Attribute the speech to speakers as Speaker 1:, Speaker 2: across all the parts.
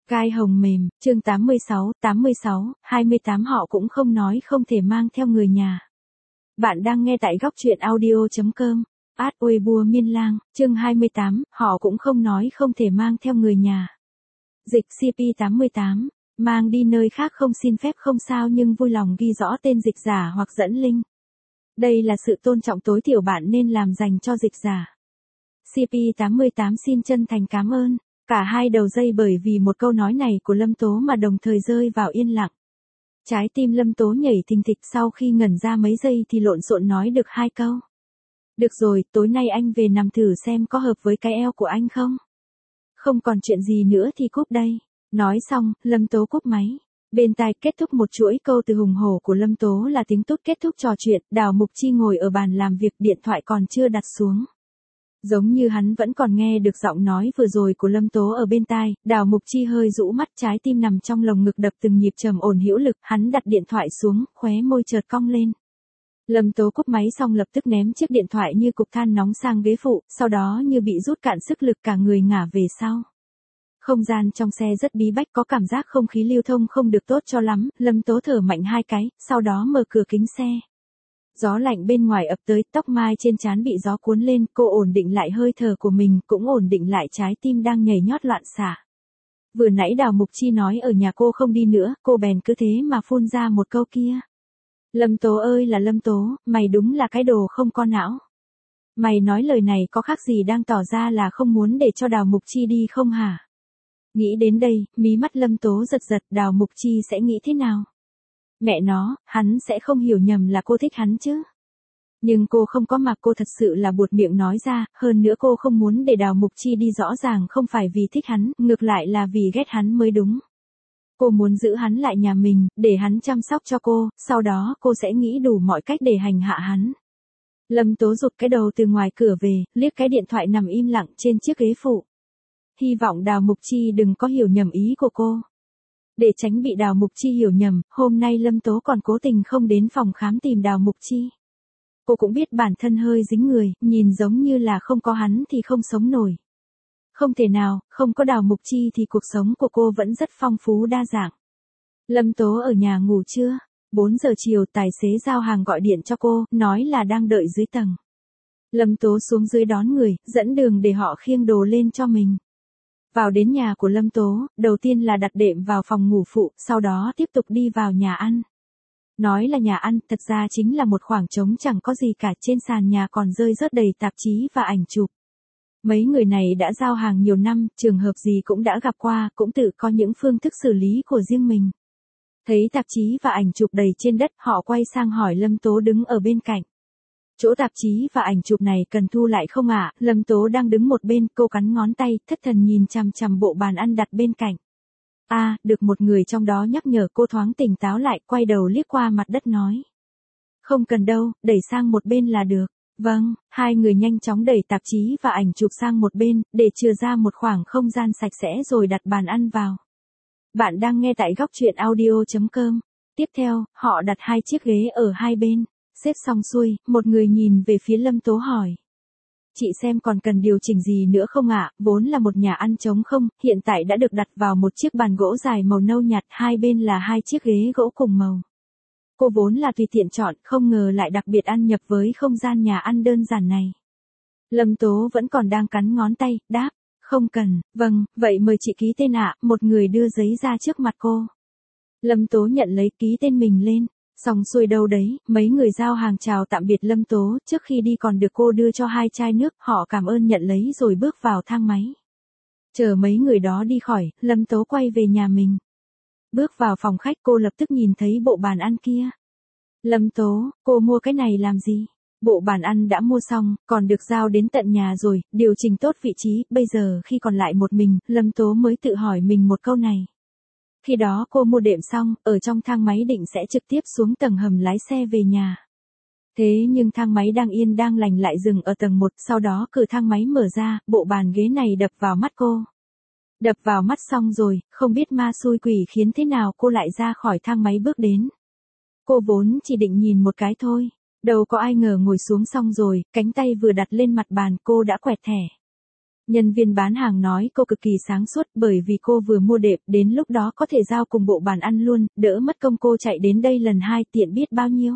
Speaker 1: Gai hồng mềm, chương 86, 28 họ cũng không nói không thể mang theo người nhà. Bạn đang nghe tại góc truyện audio.com. Uê bua miên lang, chương 28, họ cũng không nói không thể mang theo người nhà. Dịch CP88, mang đi nơi khác không xin phép không sao nhưng vui lòng ghi rõ tên dịch giả hoặc dẫn link. Đây là sự tôn trọng tối thiểu bạn nên làm dành cho dịch giả. CP88 xin chân thành cảm ơn. Cả hai đầu dây bởi vì một câu nói này của Lâm Tố mà đồng thời rơi vào yên lặng. Trái tim Lâm Tố nhảy thình thịch sau khi ngẩn ra mấy giây thì lộn xộn nói được hai câu. Được rồi, tối nay anh về nằm thử xem có hợp với cái eo của anh không? Không còn chuyện gì nữa thì cúp đây. Nói xong, Lâm Tố cúp máy. Bên tai kết thúc một chuỗi câu từ hùng hổ của Lâm Tố là tiếng tút kết thúc trò chuyện. Đào Mục Chi ngồi ở bàn làm việc, điện thoại còn chưa đặt xuống. Giống như hắn vẫn còn nghe được giọng nói vừa rồi của Lâm Tố ở bên tai, Đào Mục Chi hơi rũ mắt, trái tim nằm trong lồng ngực đập từng nhịp trầm ổn hữu lực, hắn đặt điện thoại xuống, khóe môi chợt cong lên. Lâm Tố cúp máy xong lập tức ném chiếc điện thoại như cục than nóng sang ghế phụ, sau đó như bị rút cạn sức lực cả người ngả về sau. Không gian trong xe rất bí bách, có cảm giác không khí lưu thông không được tốt cho lắm, Lâm Tố thở mạnh hai cái, sau đó mở cửa kính xe. Gió lạnh bên ngoài ập tới, tóc mai trên trán bị gió cuốn lên, cô ổn định lại hơi thở của mình, cũng ổn định lại trái tim đang nhảy nhót loạn xạ. Vừa nãy Đào Mục Chi nói ở nhà cô không đi nữa, cô bèn cứ thế mà phun ra một câu kia. Lâm Tố ơi là Lâm Tố, mày đúng là cái đồ không có não. Mày nói lời này có khác gì đang tỏ ra là không muốn để cho Đào Mục Chi đi không hả? Nghĩ đến đây, mí mắt Lâm Tố giật giật, Đào Mục Chi sẽ nghĩ thế nào? Mẹ nó, hắn sẽ không hiểu nhầm là cô thích hắn chứ. Nhưng cô không có mà cô thật sự là buột miệng nói ra, hơn nữa cô không muốn để Đào Mục Chi đi rõ ràng không phải vì thích hắn, ngược lại là vì ghét hắn mới đúng. Cô muốn giữ hắn lại nhà mình, để hắn chăm sóc cho cô, sau đó cô sẽ nghĩ đủ mọi cách để hành hạ hắn. Lâm Tố rụt cái đầu từ ngoài cửa về, liếc cái điện thoại nằm im lặng trên chiếc ghế phụ. Hy vọng Đào Mục Chi đừng có hiểu nhầm ý của cô. Để tránh bị Đào Mục Chi hiểu nhầm, hôm nay Lâm Tố còn cố tình không đến phòng khám tìm Đào Mục Chi. Cô cũng biết bản thân hơi dính người, nhìn giống như là không có hắn thì không sống nổi. Không thể nào, không có Đào Mục Chi thì cuộc sống của cô vẫn rất phong phú đa dạng. Lâm Tố ở nhà ngủ chưa? 4 giờ chiều tài xế giao hàng gọi điện cho cô, nói là đang đợi dưới tầng. Lâm Tố xuống dưới đón người, dẫn đường để họ khiêng đồ lên cho mình. Vào đến nhà của Lâm Tố, đầu tiên là đặt đệm vào phòng ngủ phụ, sau đó tiếp tục đi vào nhà ăn. Nói là nhà ăn, thật ra chính là một khoảng trống chẳng có gì cả, trên sàn nhà còn rơi rớt đầy tạp chí và ảnh chụp. Mấy người này đã giao hàng nhiều năm, trường hợp gì cũng đã gặp qua, cũng tự có những phương thức xử lý của riêng mình. Thấy tạp chí và ảnh chụp đầy trên đất, họ quay sang hỏi Lâm Tố đứng ở bên cạnh. Chỗ tạp chí và ảnh chụp này cần thu lại không ạ? Lâm Tố đang đứng một bên, cô cắn ngón tay, thất thần nhìn chằm chằm bộ bàn ăn đặt bên cạnh. Được một người trong đó nhắc nhở, cô thoáng tỉnh táo lại, quay đầu liếc qua mặt đất nói. Không cần đâu, đẩy sang một bên là được. Vâng, hai người nhanh chóng đẩy tạp chí và ảnh chụp sang một bên, để chừa ra một khoảng không gian sạch sẽ rồi đặt bàn ăn vào. Bạn đang nghe tại góc truyện audio.com. Tiếp theo, họ đặt hai chiếc ghế ở hai bên. Xếp xong xuôi, một người nhìn về phía Lâm Tố hỏi. Chị xem còn cần điều chỉnh gì nữa không ạ? Vốn là một nhà ăn trống không, hiện tại đã được đặt vào một chiếc bàn gỗ dài màu nâu nhạt, hai bên là hai chiếc ghế gỗ cùng màu. Cô vốn là tùy tiện chọn, không ngờ lại đặc biệt ăn nhập với không gian nhà ăn đơn giản này. Lâm Tố vẫn còn đang cắn ngón tay, đáp, không cần, vâng, vậy mời chị ký tên ạ. Một người đưa giấy ra trước mặt cô. Lâm Tố nhận lấy, ký tên mình lên. Xong xuôi đâu đấy, mấy người giao hàng chào tạm biệt Lâm Tố, trước khi đi còn được cô đưa cho hai chai nước, họ cảm ơn nhận lấy rồi bước vào thang máy. Chờ mấy người đó đi khỏi, Lâm Tố quay về nhà mình. Bước vào phòng khách, cô lập tức nhìn thấy bộ bàn ăn kia. Lâm Tố, cô mua cái này làm gì? Bộ bàn ăn đã mua xong, còn được giao đến tận nhà rồi, điều chỉnh tốt vị trí, bây giờ khi còn lại một mình, Lâm Tố mới tự hỏi mình một câu này. Khi đó cô mua đệm xong, ở trong thang máy định sẽ trực tiếp xuống tầng hầm lái xe về nhà. Thế nhưng thang máy đang yên đang lành lại dừng ở tầng 1, sau đó cửa thang máy mở ra, bộ bàn ghế này đập vào mắt cô. Đập vào mắt xong rồi, không biết ma xui quỷ khiến thế nào cô lại ra khỏi thang máy bước đến. Cô vốn chỉ định nhìn một cái thôi, đâu có ai ngờ ngồi xuống xong rồi, cánh tay vừa đặt lên mặt bàn cô đã quẹt thẻ. Nhân viên bán hàng nói cô cực kỳ sáng suốt bởi vì cô vừa mua đệm, đến lúc đó có thể giao cùng bộ bàn ăn luôn, đỡ mất công cô chạy đến đây lần 2 tiện biết bao nhiêu.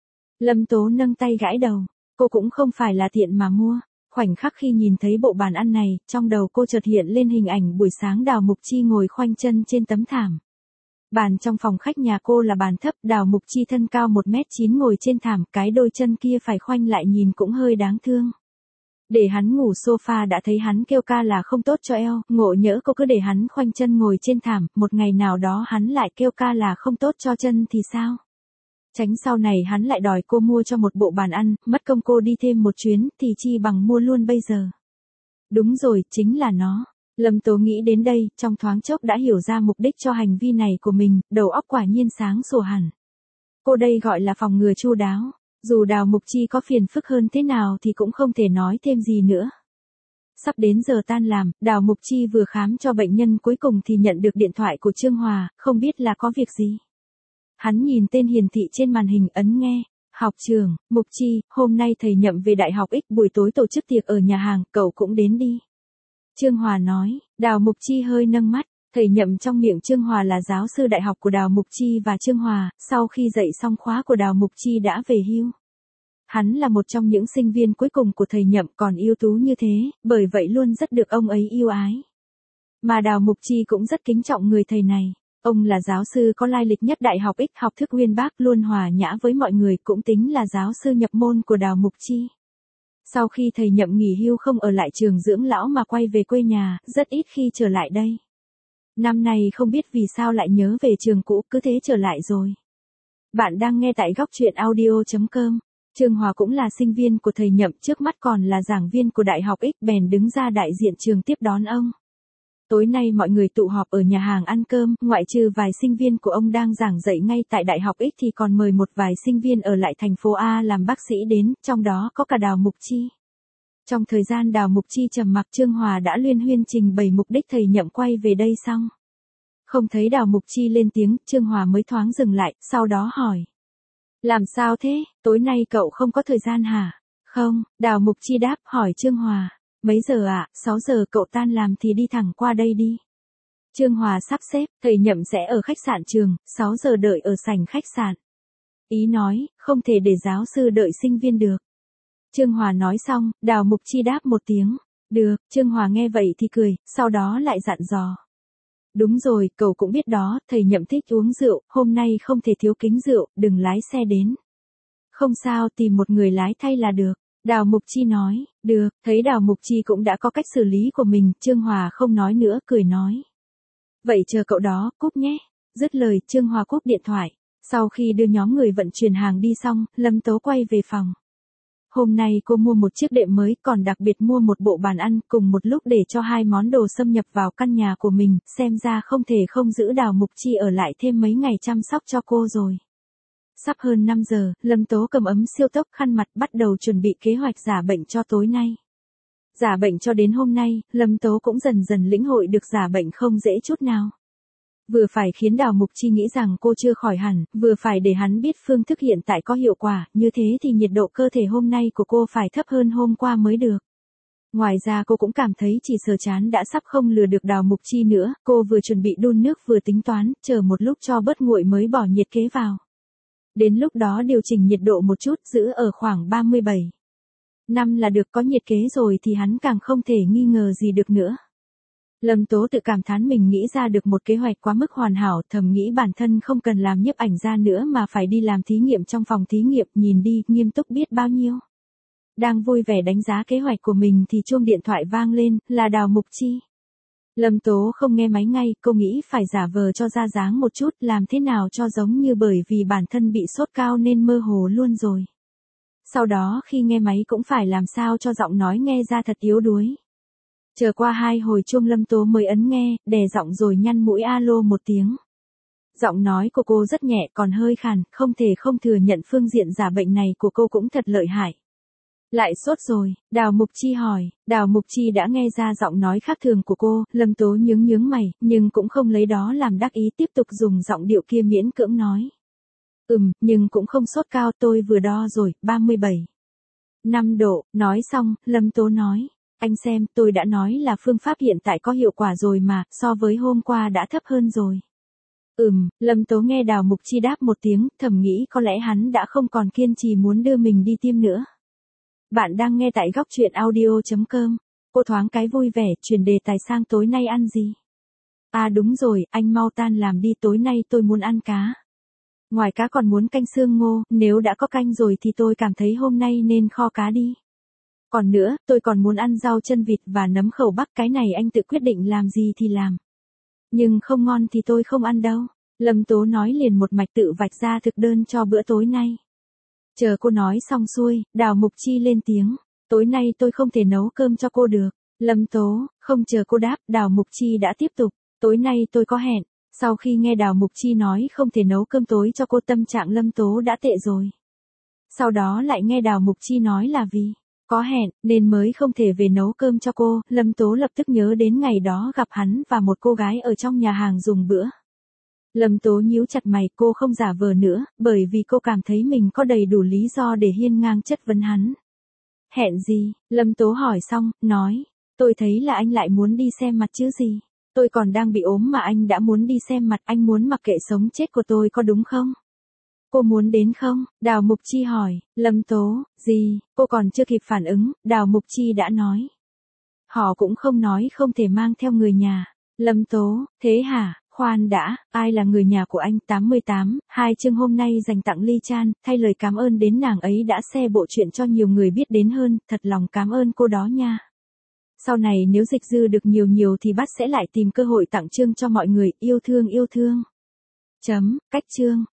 Speaker 1: Lâm Tố nâng tay gãi đầu, cô cũng không phải là tiện mà mua. Khoảnh khắc khi nhìn thấy bộ bàn ăn này, trong đầu cô chợt hiện lên hình ảnh buổi sáng Đào Mục Chi ngồi khoanh chân trên tấm thảm. Bàn trong phòng khách nhà cô là bàn thấp, Đào Mục Chi thân cao 1m9 ngồi trên thảm, cái đôi chân kia phải khoanh lại nhìn cũng hơi đáng thương. Để hắn ngủ sofa đã thấy hắn kêu ca là không tốt cho eo, ngộ nhỡ cô cứ để hắn khoanh chân ngồi trên thảm, một ngày nào đó hắn lại kêu ca là không tốt cho chân thì sao? Tránh sau này hắn lại đòi cô mua cho một bộ bàn ăn, mất công cô đi thêm một chuyến, thì chi bằng mua luôn bây giờ. Đúng rồi, chính là nó. Lâm Tố nghĩ đến đây, trong thoáng chốc đã hiểu ra mục đích cho hành vi này của mình, đầu óc quả nhiên sáng sủa hẳn. Cô đây gọi là phòng ngừa chu đáo. Dù Đào Mục Chi có phiền phức hơn thế nào thì cũng không thể nói thêm gì nữa. Sắp đến giờ tan làm, Đào Mục Chi vừa khám cho bệnh nhân cuối cùng thì nhận được điện thoại của Trương Hòa, không biết là có việc gì. Hắn nhìn tên hiển thị trên màn hình ấn nghe. Học trưởng, Mục Chi, hôm nay thầy Nhậm về Đại học X buổi tối tổ chức tiệc ở nhà hàng, cậu cũng đến đi. Trương Hòa nói, Đào Mục Chi hơi nâng mắt. Thầy Nhậm trong miệng Trương Hòa là giáo sư đại học của Đào Mục Chi và Trương Hòa, sau khi dạy xong khóa của Đào Mục Chi đã về hưu. Hắn là một trong những sinh viên cuối cùng của thầy Nhậm còn ưu tú như thế, bởi vậy luôn rất được ông ấy yêu ái. Mà Đào Mục Chi cũng rất kính trọng người thầy này. Ông là giáo sư có lai lịch nhất Đại học X, học thức uyên bác, luôn hòa nhã với mọi người, cũng tính là giáo sư nhập môn của Đào Mục Chi. Sau khi thầy Nhậm nghỉ hưu không ở lại trường dưỡng lão mà quay về quê nhà, rất ít khi trở lại đây. Năm nay không biết vì sao lại nhớ về trường cũ, cứ thế trở lại rồi. Bạn đang nghe tại góc truyện audio.com. Trương Hòa cũng là sinh viên của thầy Nhậm, trước mắt còn là giảng viên của Đại học X, bèn đứng ra đại diện trường tiếp đón ông. Tối nay mọi người tụ họp ở nhà hàng ăn cơm, ngoại trừ vài sinh viên của ông đang giảng dạy ngay tại Đại học X thì còn mời một vài sinh viên ở lại thành phố A làm bác sĩ đến, trong đó có cả Đào Mục Chi. Trong thời gian Đào Mục Chi trầm mặc, Trương Hòa đã luyên huyên trình bày mục đích thầy Nhậm quay về đây xong. Không thấy Đào Mục Chi lên tiếng, Trương Hòa mới thoáng dừng lại, sau đó hỏi. Làm sao thế, tối nay cậu không có thời gian hả? Không, Đào Mục Chi đáp, hỏi Trương Hòa. Mấy giờ ạ? 6 giờ cậu tan làm thì đi thẳng qua đây đi. Trương Hòa sắp xếp, thầy Nhậm sẽ ở khách sạn trường, 6 giờ đợi ở sảnh khách sạn. Ý nói, không thể để giáo sư đợi sinh viên được. Trương Hòa nói xong, Đào Mục Chi đáp một tiếng. Được, Trương Hòa nghe vậy thì cười, sau đó lại dặn dò. Đúng rồi, cậu cũng biết đó, thầy Nhậm thích uống rượu, hôm nay không thể thiếu kính rượu, đừng lái xe đến. Không sao, tìm một người lái thay là được. Đào Mục Chi nói, được, thấy Đào Mục Chi cũng đã có cách xử lý của mình, Trương Hòa không nói nữa, cười nói. Vậy chờ cậu đó, cúp nhé. Dứt lời, Trương Hòa cúp điện thoại. Sau khi đưa nhóm người vận chuyển hàng đi xong, Lâm Tố quay về phòng. Hôm nay cô mua một chiếc đệm mới, còn đặc biệt mua một bộ bàn ăn, cùng một lúc để cho 2 món đồ xâm nhập vào căn nhà của mình, xem ra không thể không giữ Đào Mục Chi ở lại thêm mấy ngày chăm sóc cho cô rồi. Sắp hơn 5 giờ, Lâm Tố cầm ấm siêu tốc khăn mặt bắt đầu chuẩn bị kế hoạch giả bệnh cho tối nay. Giả bệnh cho đến hôm nay, Lâm Tố cũng dần dần lĩnh hội được giả bệnh không dễ chút nào. Vừa phải khiến Đào Mục Chi nghĩ rằng cô chưa khỏi hẳn, vừa phải để hắn biết phương thức hiện tại có hiệu quả, như thế thì nhiệt độ cơ thể hôm nay của cô phải thấp hơn hôm qua mới được. Ngoài ra cô cũng cảm thấy chỉ sờ chán đã sắp không lừa được Đào Mục Chi nữa, cô vừa chuẩn bị đun nước vừa tính toán, chờ một lúc cho bớt nguội mới bỏ nhiệt kế vào. Đến lúc đó điều chỉnh nhiệt độ một chút, giữ ở khoảng 37. 5 là được, có nhiệt kế rồi thì hắn càng không thể nghi ngờ gì được nữa. Lâm Tố tự cảm thán mình nghĩ ra được một kế hoạch quá mức hoàn hảo, thầm nghĩ bản thân không cần làm nhiếp ảnh gia nữa mà phải đi làm thí nghiệm trong phòng thí nghiệm, nhìn đi, nghiêm túc biết bao nhiêu. Đang vui vẻ đánh giá kế hoạch của mình thì chuông điện thoại vang lên, là Đào Mục Chi. Lâm Tố không nghe máy ngay, cô nghĩ phải giả vờ cho ra dáng một chút, làm thế nào cho giống như bởi vì bản thân bị sốt cao nên mơ hồ luôn rồi. Sau đó khi nghe máy cũng phải làm sao cho giọng nói nghe ra thật yếu đuối. Chờ qua 2 hồi chuông Lâm Tố mới ấn nghe, đè giọng rồi nhăn mũi alo một tiếng. Giọng nói của cô rất nhẹ còn hơi khàn, không thể không thừa nhận phương diện giả bệnh này của cô cũng thật lợi hại. Lại sốt rồi, Đào Mục Chi hỏi. Đào Mục Chi đã nghe ra giọng nói khác thường của cô, Lâm Tố nhướng mày, nhưng cũng không lấy đó làm đắc ý, tiếp tục dùng giọng điệu kia miễn cưỡng nói. Nhưng cũng không sốt cao, tôi vừa đo rồi, 37. 5 độ, nói xong, Lâm Tố nói. Anh xem, tôi đã nói là phương pháp hiện tại có hiệu quả rồi mà, so với hôm qua đã thấp hơn rồi. Lâm Tố nghe Đào Mục Chi đáp một tiếng, thầm nghĩ có lẽ hắn đã không còn kiên trì muốn đưa mình đi tiêm nữa. Bạn đang nghe tại góc truyện audio.com. Cô thoáng cái vui vẻ, chuyển đề tài sang tối nay ăn gì? À đúng rồi, anh mau tan làm đi, tối nay tôi muốn ăn cá. Ngoài cá còn muốn canh xương ngô, nếu đã có canh rồi thì tôi cảm thấy hôm nay nên kho cá đi. Còn nữa, tôi còn muốn ăn rau chân vịt và nấm khẩu bắc, cái này anh tự quyết định làm gì thì làm. Nhưng không ngon thì tôi không ăn đâu. Lâm Tố nói liền một mạch tự vạch ra thực đơn cho bữa tối nay. Chờ cô nói xong xuôi, Đào Mục Chi lên tiếng. Tối nay tôi không thể nấu cơm cho cô được. Lâm Tố, không chờ cô đáp, Đào Mục Chi đã tiếp tục. Tối nay tôi có hẹn. Sau khi nghe Đào Mục Chi nói không thể nấu cơm tối cho cô, tâm trạng Lâm Tố đã tệ rồi. Sau đó lại nghe Đào Mục Chi nói là vì có hẹn nên mới không thể về nấu cơm cho cô, Lâm Tố lập tức nhớ đến ngày đó gặp hắn và một cô gái ở trong nhà hàng dùng bữa. Lâm Tố nhíu chặt mày, cô không giả vờ nữa, bởi vì cô cảm thấy mình có đầy đủ lý do để hiên ngang chất vấn hắn. Hẹn gì? Lâm Tố hỏi xong, nói, tôi thấy là anh lại muốn đi xem mặt chứ gì. Tôi còn đang bị ốm mà anh đã muốn đi xem mặt, anh muốn mặc kệ sống chết của tôi có đúng không? Cô muốn đến không? Đào Mục Chi hỏi. Lâm Tố, gì? Cô còn chưa kịp phản ứng, Đào Mục Chi đã nói. Họ cũng không nói không thể mang theo người nhà. Lâm Tố, thế hả? Khoan đã, ai là người nhà của anh? 88, hai chương hôm nay dành tặng Ly Chan, thay lời cảm ơn đến nàng ấy đã share bộ truyện cho nhiều người biết đến hơn, thật lòng cảm ơn cô đó nha. Sau này nếu dịch dư được nhiều thì bắt sẽ lại tìm cơ hội tặng chương cho mọi người, yêu thương. Cách chương.